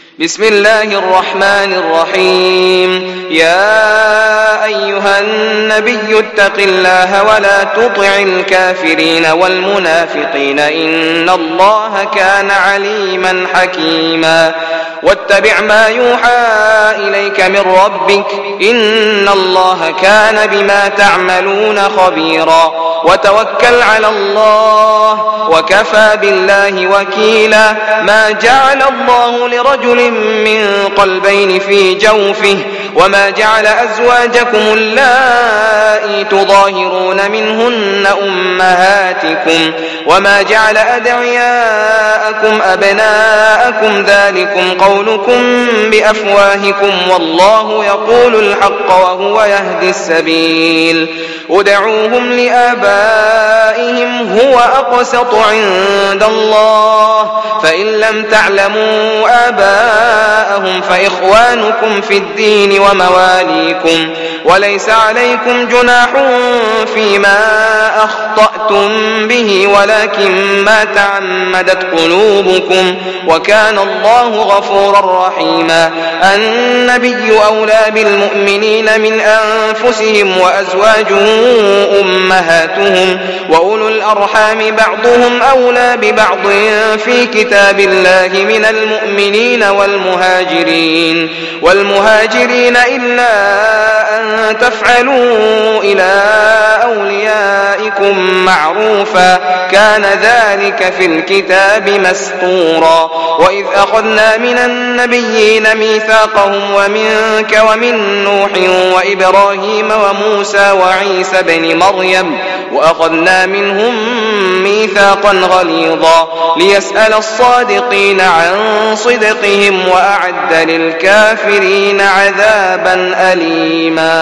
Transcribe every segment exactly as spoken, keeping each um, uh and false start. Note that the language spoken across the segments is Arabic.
بسم الله الرحمن الرحيم. يا أيها النبي اتق الله ولا تطع الكافرين والمنافقين إن الله كان عليما حكيما. واتبع ما يوحى إليك من ربك إن الله كان بما تعملون خبيرا. وتوكل على الله وكفى بالله وكيلا. ما جعل الله لرجل من قلبين في جوفه وما جعل أزواجكم اللائي تظاهرون منهن أمهاتكم وما جعل أدعياءكم أبناءكم ذلكم قولكم بأفواهكم والله يقول الحق وهو يهدي السبيل. ادعوهم لآبائهم هو أقسط عند الله فإن لم تعلموا آباءهم فإخوانكم في الدين ومواليكم وليس عليكم جناح فيما أخطأتم به ولكن ما تعمدت قلوبكم وكان الله غفورا رحيما. النبي أولى بالمؤمنين من أنفسهم وأزواجهم أمهاتهم وأولو الأرحام بعضهم أولى ببعض في كتاب الله من المؤمنين والمهاجرين والمهاجرين إلا أن تفعلوا إلى أوليائكم معروفا كان ذلك في الكتاب مسطورا. وإذ أخذنا من النبيين ميثاقهم ومنك ومن نوح وإبراهيم وموسى وعيسى بن مريم وأخذنا منهم ميثاقا غليظا ليسأل الصادقين عن صدقهم وأعد للكافرين عذابا أليما.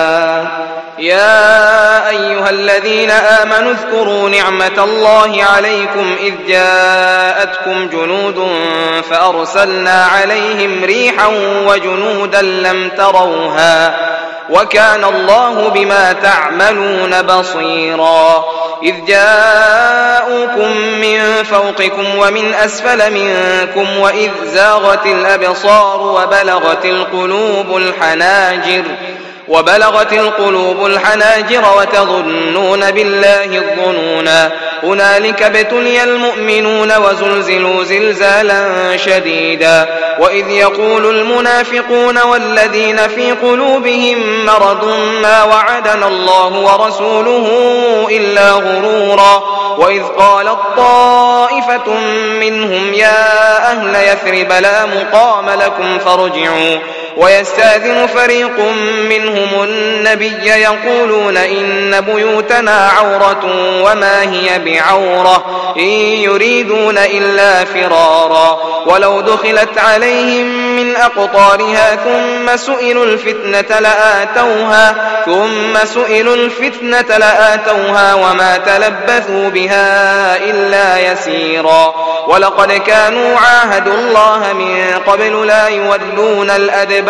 يا أيها الذين آمنوا اذكروا نعمة الله عليكم إذ جاءتكم جنود فأرسلنا عليهم ريحا وجنودا لم تروها وكان الله بما تعملون بصيرا. إذ جاءوكم من فوقكم ومن أسفل منكم وإذ زاغت الأبصار وبلغت القلوب الحناجر وبلغت القلوب الحناجر وتظنون بالله الظنونا. هنالك ابتلي المؤمنون وزلزلوا زلزالا شديدا. وإذ يقول المنافقون والذين في قلوبهم مرض ما وعدنا الله ورسوله إلا غرورا. وإذ قالت طائفة منهم يا أهل يثرب لا مقام لكم فارجعوا ويستأذن فريق منهم النبي يقولون إن بيوتنا عورة وما هي بعورة إن يريدون إلا فرارا. ولو دخلت عليهم من أقطارها ثم سئلوا الفتنة لآتوها ثم سئلوا الفتنة لآتوها وما تلبثوا بها إلا يسيرا. ولقد كانوا عاهدوا الله من قبل لا يولون الأدبار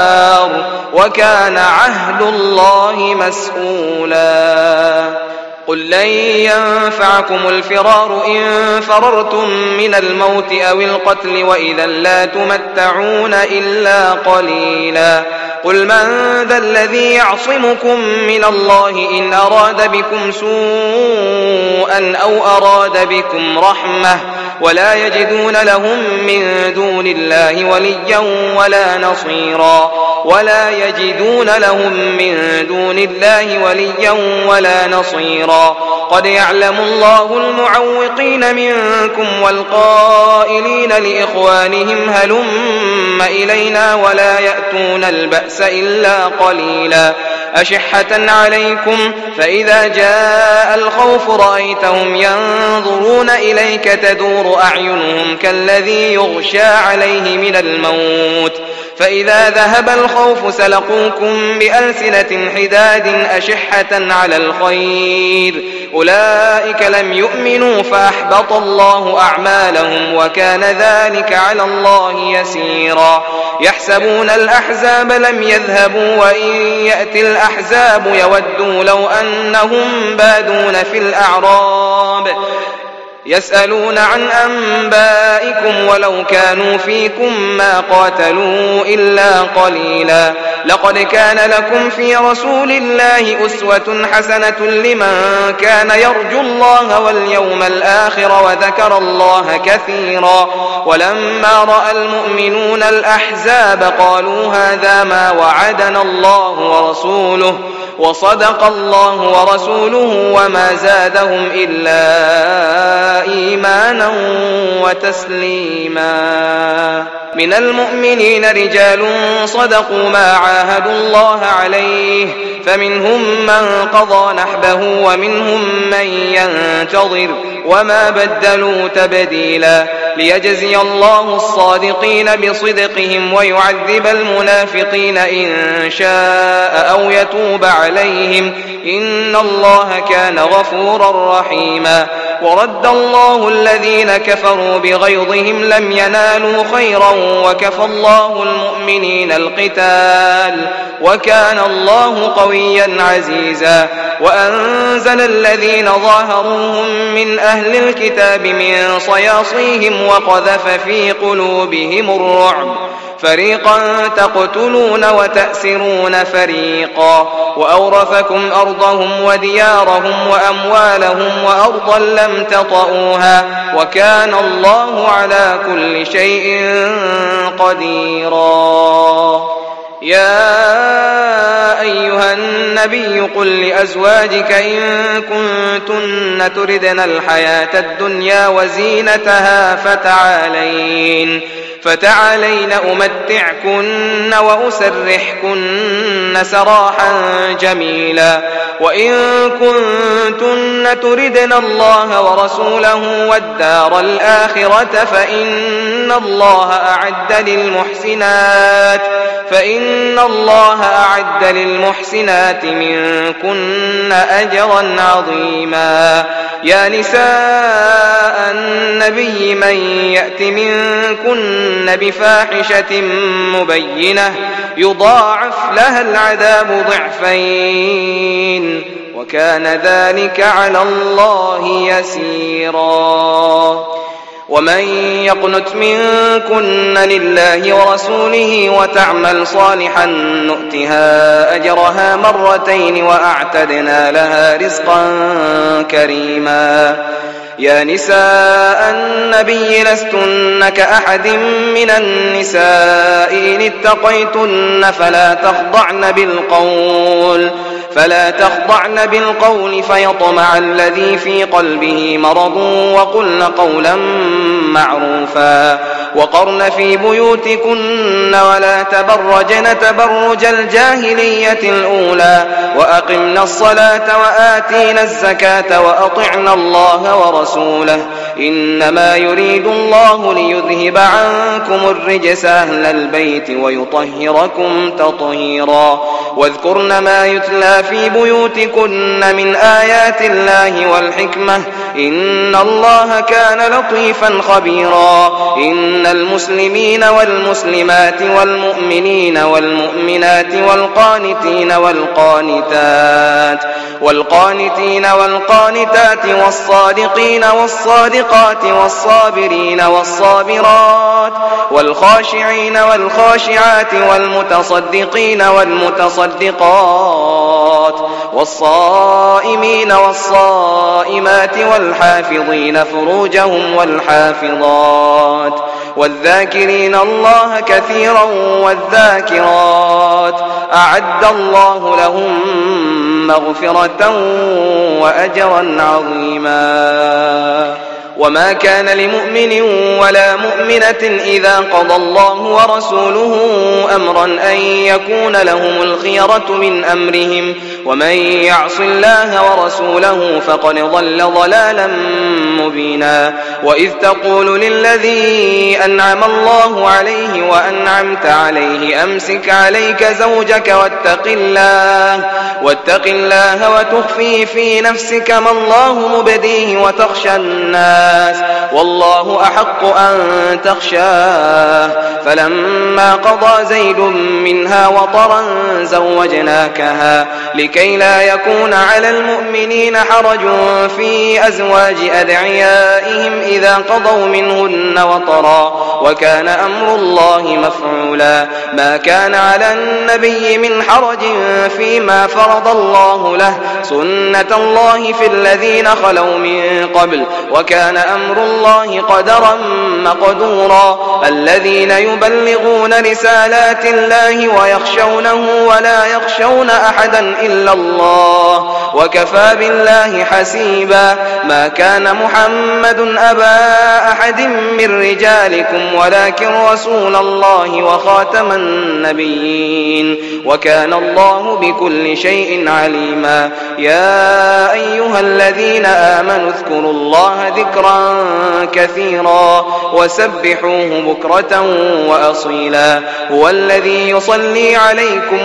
وكان عهد الله مسؤولا. قل لن ينفعكم الفرار إن فررتم من الموت أو القتل وإذا لا تمتعون إلا قليلا. قل من ذا الذي يعصمكم من الله إن أراد بكم سوءا أو أراد بكم رحمة ولا يجدون لهم من دون الله وليا ولا نصيرا. ولا يجدون لهم من دون الله وليا ولا نصيرا. قد يعلم الله المعوقين منكم والقائلين لإخوانهم هلم إلينا ولا يأتون البأس إلا قليلا. أشحة عليكم فإذا جاء الخوف رأيتهم ينظرون إليك تدور أعينهم كالذي يغشى عليه من الموت فإذا ذهب الخوف سلقوكم بألسنة حداد أشحة على الخير أولئك لم يؤمنوا فأحبط الله أعمالهم وكان ذلك على الله يسيرا. يحسبون الأحزاب لم يذهبوا وإن يأتي الأحزاب يودوا لو أنهم بادون في الأعراب يسألون عن أنبائكم ولو كانوا فيكم ما قاتلوا إلا قليلا لقد كان لكم في رسول الله أسوة حسنة لمن كان يرجو الله واليوم الآخر وذكر الله كثيرا ولما رأى المؤمنون الأحزاب قالوا هذا ما وعدنا الله ورسوله وصدق الله ورسوله وما زادهم إلا إيمانا وتسليما. من المؤمنين رجال صدقوا ما عاهدوا الله عليه فمنهم من قضى نحبه ومنهم من ينتظر وما بدلوا تبديلا ليجزي الله الصادقين بصدقهم ويعذب المنافقين إن شاء أو يتوب عليهم إن الله كان غفورا رحيما. ورد الله الذين كفروا بغيظهم لم ينالوا خيرا وكفى الله المؤمنين القتال وكان الله قويا عزيزا. وأنزل الذين ظاهروهم من أهل الكتاب من صياصيهم وقذف في قلوبهم الرعب فريقا تقتلون وتأسرون فريقا وأورثكم أرضهم وديارهم وأموالهم وأرضا لم تطئوها وكان الله على كل شيء قديرا. يا أيها النبي قل لأزواجك إن كنتن تردن الحياة الدنيا وزينتها فتعالين فتعالين أمتعكن وأسرحكن سراحا جميلا. وإن كنتن تردن الله ورسوله والدار الآخرة فإن الله أعد للمحسنات فإن الله أعد للمحسنات منكن أجرا عظيما. يا نساء النبي من يأت منكن بفاحشة مبينة يضاعف لها العذاب ضعفين وكان ذلك على الله يسيرا. ومن يقنت منكن لله ورسوله وتعمل صالحا نؤتها أجرها مرتين وأعتدنا لها رزقا كريما. يا نساء النبي لستن كأحد من النساء إن اتقيتن فلا تخضعن بالقول فلا تخضعن بالقول فيطمع الذي في قلبه مرض وقلن قولا معروفا. وقرن في بيوتكن ولا تبرجن تبرج الجاهلية الأولى وأقمنا الصلاة وآتينا الزكاة وأطعنا الله ورسوله إنما يريد الله ليذهب عنكم الرجس أهل البيت ويطهركم تطهيرا. واذكرن ما يتلى في بيوتكن من آيات الله والحكمة إن الله كان لطيفا خبيرا. إن المسلمين والمسلمات والمؤمنين والمؤمنات والقانتين والقانتات والقانتين والقانتات والصادقين والصادقات والصابرين والصابرات والخاشعين والخاشعات والمتصدقين والمتصدقات والصائمين والصائمات والحافظين فروجهم والحافظات والذاكرين الله كثيرا والذاكرات أعد الله لهم مغفرة وأجرا عظيما. وما كان لمؤمن ولا مؤمنة إذا قضى الله ورسوله أمرا أن يكون لهم الخيرة من أمرهم ومن يعص الله ورسوله فقد ضل ضلالا مبينا. وإذ تقول للذي أنعم الله عليه وأنعمت عليه أمسك عليك زوجك واتق الله واتق الله وتخفي في نفسك ما الله مبديه وتخشى الناس الناس والله أحق أن تخشاه. فلما قضى زيد منها وطرا زوجناكها لكي لا يكون على المؤمنين حرج في أزواج أدعيائهم إذا قضوا منهن وطرا وكان أمر الله مفعولا. ما كان على النبي من حرج فيما فرض الله له سنة الله في الذين خلوا من قبل وكان أمر الله قدرا مقدورا. الذين يبلغون رسالات الله ويخشونه ولا يخشون أحدا إلا الله وكفى بالله حسيبا. ما كان محمد أبا أحد من رجالكم ولكن رسول الله وخاتم النبيين وكان الله بكل شيء عليما. يا أيها الذين آمنوا اذكروا الله ذكرا كثيرا وسبحوه بكرة وأصيلا. هو الذي يصلي عليكم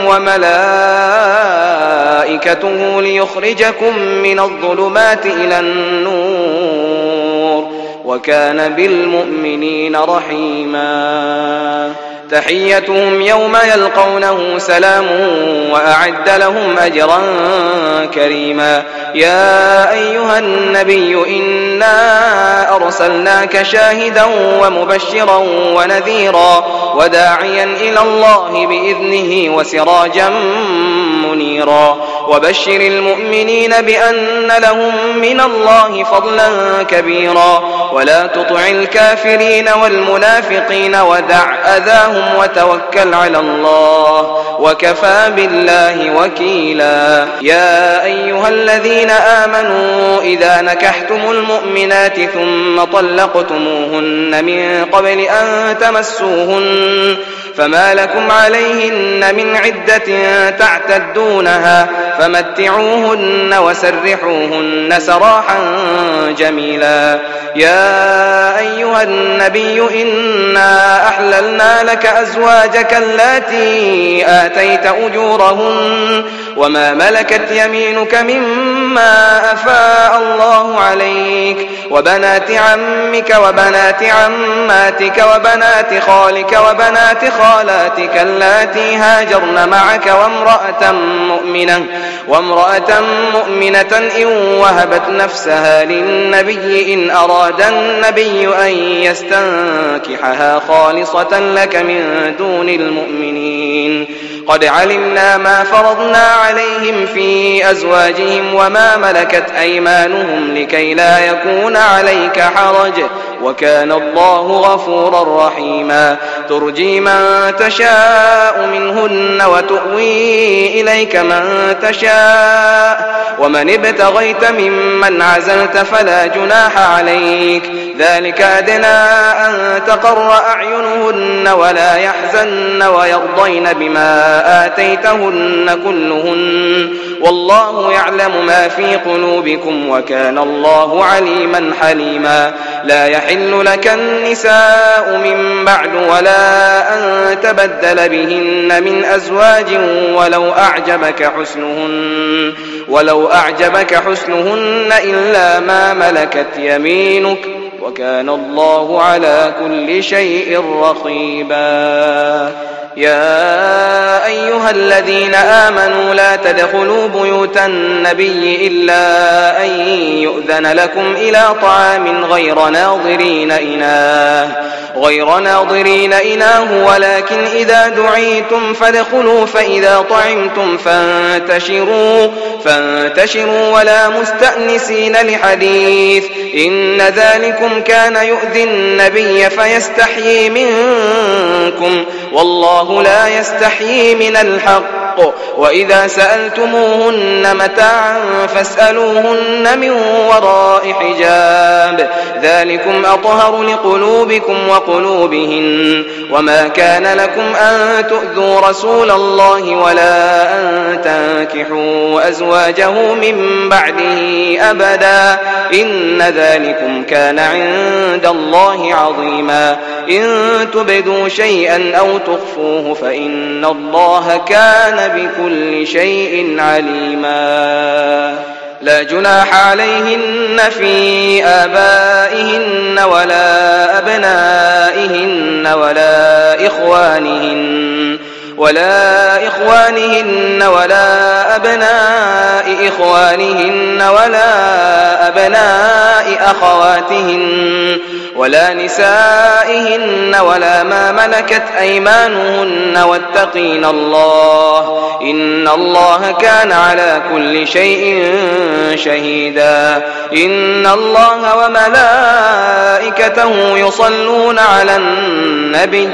وملائكته ليخرجكم من الظلمات إلى النور وكان بالمؤمنين رحيما. تحيتهم يوم يلقونه سلام وأعد لهم أجرا كريما. يا أيها النبي إنا أرسلناك شاهدا ومبشرا ونذيرا وداعيا إلى الله بإذنه وسراجا منيرا. وبشر المؤمنين بأن لهم من الله فضلا كبيرا. ولا تطع الكافرين والمنافقين ودع أذاهم وتوكل على الله وكفى بالله وكيلا. يا أيها الذين آمنوا إذا نكحتم المؤمنات ثم طلقتموهن من قبل أن تمسوهن فما لكم عليهن من عدة تعتدونها فمتعوهن وسرحوهن سراحا جميلا. يا أيها النبي إنا أحللنا لك أزواجك اللاتي آتيت أجورهن وما ملكت يمينك مما أفاء الله عليك وبنات عمك وبنات عماتك وبنات خالك وبنات خالاتك اللاتي هاجرن معك وامرأة مؤمنة وامرأة مؤمنة إن وهبت نفسها للنبي إن أراد النبي أن يستنكحها خالصة لك من دون المؤمنين. قد علمنا ما فرضنا عليهم في أزواجهم وما ملكت أيمانهم لكي لا يكون عليك حرج وكان الله غفورا رحيما. ترجي من تشاء منهن وتؤوي إليك من تشاء ومن ابتغيت ممن عزلت فلا جناح عليك. ذلك أدنى أن تقر أعينهن ولا يحزن ويرضين بما آتيتهن كلهن والله يعلم ما في قلوبكم وكان الله عليما حليما. لا يحل لك النساء من بعد ولا أن تبدل بهن من أزواج ولو أعجبك حسنهن ولو أعجبك حسنهن إلا ما ملكت يمينك وكان الله على كل شيء رقيبا. يا أيها الذين آمنوا لا تدخلوا بيوت النبي إلا أن يؤذن لكم إلى طعام غير ناظرين إناه غير ناظرين إناه ولكن إذا دعيتم فادخلوا فإذا طعمتم فانتشروا فانتشروا ولا مستأنسين لحديث إن ذلكم كان يؤذي النبي فيستحيي منكم والله لا يستحيي من الحق. وإذا سألتموهن متاعا فاسألوهن من وراء حجاب ذلكم أطهر لقلوبكم وقلوبهن. وما كان لكم أن تؤذوا رسول الله ولا أن تنكحوا أزواجه من بعده أبدا إن ذلكم كان عند الله عظيما. إن تبدوا شيئا أو تخفوه فإن الله كان بكل شيء عليما. لا جناح عليهن في آبائهن ولا أبنائهن ولا إخوانهن ولا إخوانهن ولا أبناء إخوانهن ولا أبناء أخواتهن ولا نسائهن ولا ما ملكت أيمانهن واتقين الله إن الله كان على كل شيء شهيدا إن الله وملائكته يصلون على النبي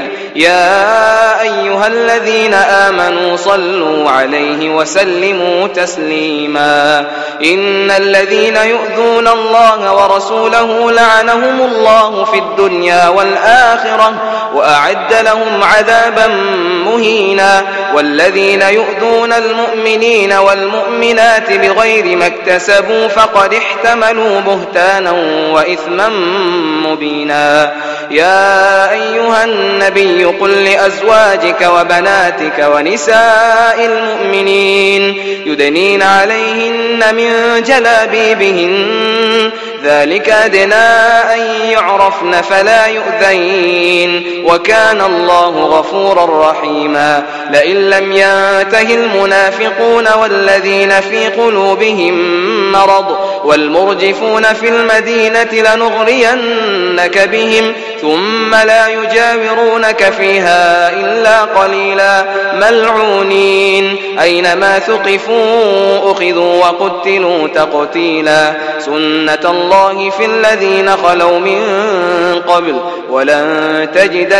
يا أيها الذين آمنوا صلوا عليه وسلموا تسليما إن الذين يؤذون الله ورسوله لعنهم الله في الدنيا والآخرة وأعد لهم عذابا مهينا والذين يؤذون المؤمنين والمؤمنات بغير ما اكتسبوا فقد احتملوا بهتانا وإثما مبينا يا أيها النبي قل لأزواجك وبناتك ونساء المؤمنين يدنين عليهن من جلابيبهن ذلك أدنى أن يعرفن فلا يؤذين وكان الله غفورا رحيما لئن لم ينته المنافقون والذين في قلوبهم مرض والمرجفون في المدينة لنغرينك بهم ثم لا يجاورونك فيها إلا قليلا ملعونين أينما ثقفوا أخذوا وقتلوا تقتيلا سنة الله في الذين خلوا من قبل ولن تجد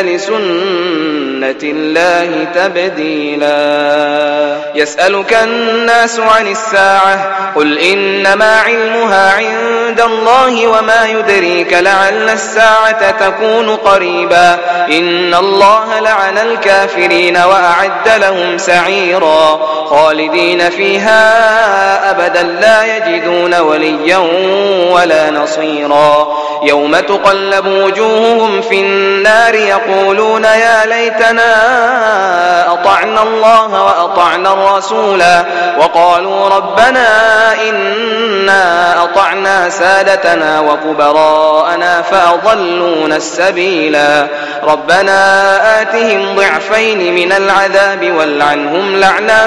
لسنة الله تبديلا يسألك الناس عن الساعة قل إنما علمها عند الله وما يدريك لعل الساعة تكون قريبا إن الله لعن الكافرين وأعد لهم سعيرا خالدين فيها أبدا لا يجدون وليا ولا نصيرا يوم تقلب وجوههم في النار يقولون يا ليتنا أطعنا الله وأطعنا الرسولا وقالوا ربنا إنا أطعنا سادتنا وكبراءنا فأضلونا السبيلا ربنا آتهم ضعفين من العذاب والعنهم لعنا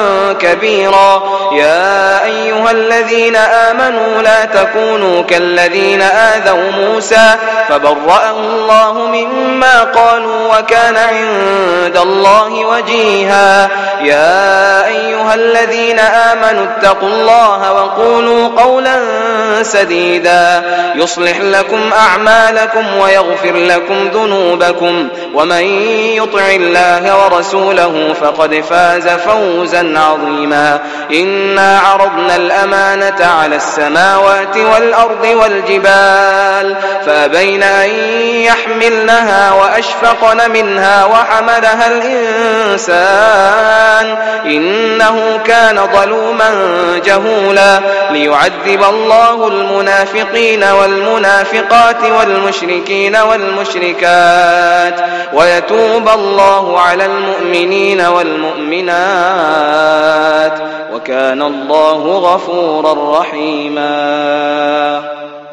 كبيرا يا أيها الذين آمنوا لا تكونوا كالذين آذوا موسى فبرأه الله مما قالوا وكان عند الله وجيها يا أيها الذين آمنوا اتقوا الله وقولوا قولا سديدا يصلح لكم أعمالكم ويغفر لكم ذنوبكم ومن يطع الله ورسوله فقد فاز فوزا عظيما إنا عرضنا الأمانة على السماوات والأرض والجبال فأبين أن يحملنها وأشفقن منها وحملها الإنسان إنه كان ظلوما جهولا ليعذب الله المنافقين والمنافقات والمشركين والمشركات ويتوب الله على المؤمنين والمؤمنات وكان الله غفورا رحيما.